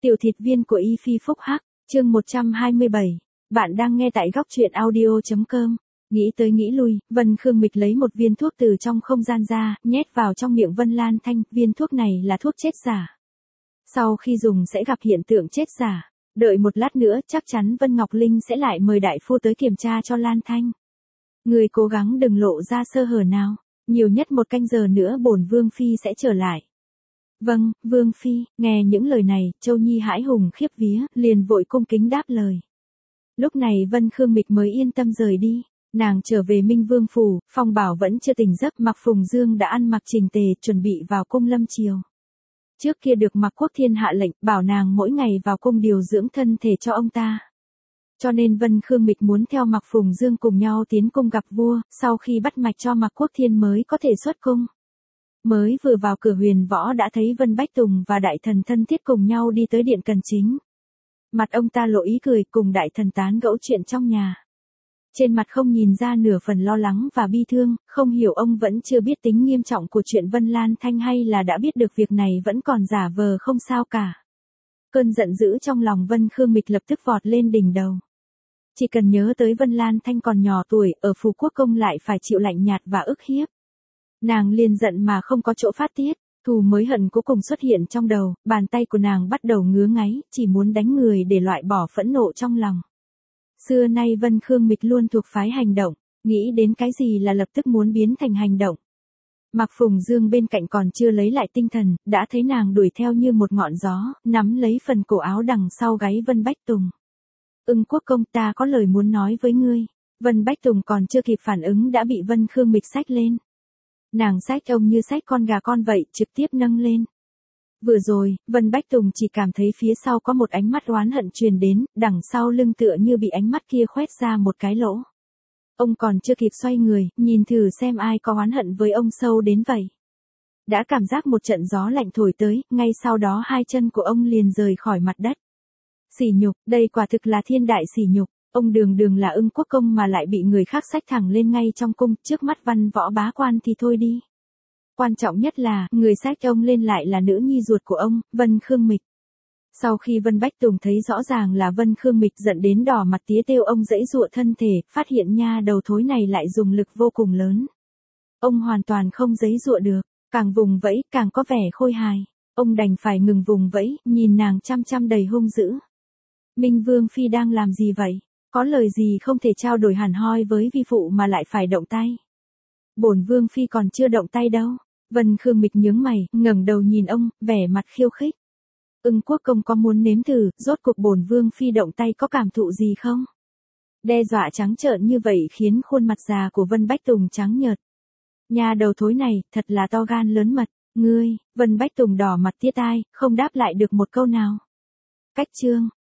Tiểu thịt viên của Y Phi Phúc Hắc, chương 127. Bạn đang nghe tại góc truyện audio.com. Nghĩ tới nghĩ lui, Vân Khương Mịch lấy một viên thuốc từ trong không gian ra, nhét vào trong miệng Vân Lan Thanh. Viên thuốc này là thuốc chết giả. Sau khi dùng sẽ gặp hiện tượng chết giả. Đợi một lát nữa chắc chắn Vân Ngọc Linh sẽ lại mời đại phu tới kiểm tra cho Lan Thanh. Người cố gắng đừng lộ ra sơ hở nào. Nhiều nhất một canh giờ nữa bổn Vương Phi sẽ trở lại. Vâng, Vương Phi. Nghe những lời này, Châu Nhi hãi hùng khiếp vía, liền vội cung kính đáp lời. Lúc này Vân Khương Mịch mới yên tâm rời đi. Nàng trở về Minh Vương phủ, Phong Bảo vẫn chưa tỉnh giấc, Mạc Phùng Dương đã ăn mặc chỉnh tề, chuẩn bị vào cung lâm triều. Trước kia được Mạc Quốc Thiên hạ lệnh, bảo nàng mỗi ngày vào cung điều dưỡng thân thể cho ông ta. Cho nên Vân Khương Mịch muốn theo Mạc Phùng Dương cùng nhau tiến cung gặp vua, sau khi bắt mạch cho Mạc Quốc Thiên mới có thể xuất cung. Mới vừa vào cửa Huyền Võ đã thấy Vân Bách Tùng và đại thần thân thiết cùng nhau đi tới điện Cần Chính. Mặt ông ta lộ ý cười, cùng đại thần tán gẫu chuyện trong nhà. Trên mặt không nhìn ra nửa phần lo lắng và bi thương, không hiểu ông vẫn chưa biết tính nghiêm trọng của chuyện Vân Lan Thanh hay là đã biết được việc này vẫn còn giả vờ không sao cả. Cơn giận dữ trong lòng Vân Khương Mịch lập tức vọt lên đỉnh đầu. Chỉ cần nhớ tới Vân Lan Thanh còn nhỏ tuổi, ở Phù Quốc Công lại phải chịu lạnh nhạt và ức hiếp. Nàng liền giận mà không có chỗ phát tiết, thù mới hận cuối cùng xuất hiện trong đầu, bàn tay của nàng bắt đầu ngứa ngáy, chỉ muốn đánh người để loại bỏ phẫn nộ trong lòng. Xưa nay Vân Khương Mịch luôn thuộc phái hành động, nghĩ đến cái gì là lập tức muốn biến thành hành động. Mạc Phùng Dương bên cạnh còn chưa lấy lại tinh thần, đã thấy nàng đuổi theo như một ngọn gió, nắm lấy phần cổ áo đằng sau gáy Vân Bách Tùng. Quốc công, ta có lời muốn nói với ngươi. Vân Bách Tùng còn chưa kịp phản ứng đã bị Vân Khương Mịch xách lên. Nàng xách ông như xách con gà con vậy, trực tiếp nâng lên. Vừa rồi, Vân Bách Tùng chỉ cảm thấy phía sau có một ánh mắt oán hận truyền đến, đằng sau lưng tựa như bị ánh mắt kia khoét ra một cái lỗ. Ông còn chưa kịp xoay người, nhìn thử xem ai có oán hận với ông sâu đến vậy. Đã cảm giác một trận gió lạnh thổi tới, ngay sau đó hai chân của ông liền rời khỏi mặt đất. Sỉ nhục, đây quả thực là thiên đại sỉ nhục. Ông đường đường là Quốc công mà lại bị người khác xách thẳng lên ngay trong cung, trước mắt văn võ bá quan thì thôi đi. Quan trọng nhất là, người xách ông lên lại là nữ nhi ruột của ông, Vân Khương Mịch. Sau khi Vân Bách Tùng thấy rõ ràng là Vân Khương Mịch giận đến đỏ mặt tía têu, ông giãy giụa thân thể, phát hiện nha đầu thối này lại dùng lực vô cùng lớn. Ông hoàn toàn không giãy giụa được, càng vùng vẫy càng có vẻ khôi hài. Ông đành phải ngừng vùng vẫy, nhìn nàng chăm chăm đầy hung dữ. Minh Vương Phi đang làm gì vậy? Có lời gì không thể trao đổi hẳn hoi với vi phụ mà lại phải động tay? Bổn Vương Phi còn chưa động tay đâu. Vân Khương Mịch nhướng mày, ngẩng đầu nhìn ông, vẻ mặt khiêu khích. Quốc công có muốn nếm thử, rốt cuộc bổn Vương Phi động tay có cảm thụ gì không? Đe dọa trắng trợn như vậy khiến khuôn mặt già của Vân Bách Tùng trắng nhợt. Nhà đầu thối này, thật là to gan lớn mật. Ngươi, Vân Bách Tùng đỏ mặt tía tai, không đáp lại được một câu nào. Cách chương,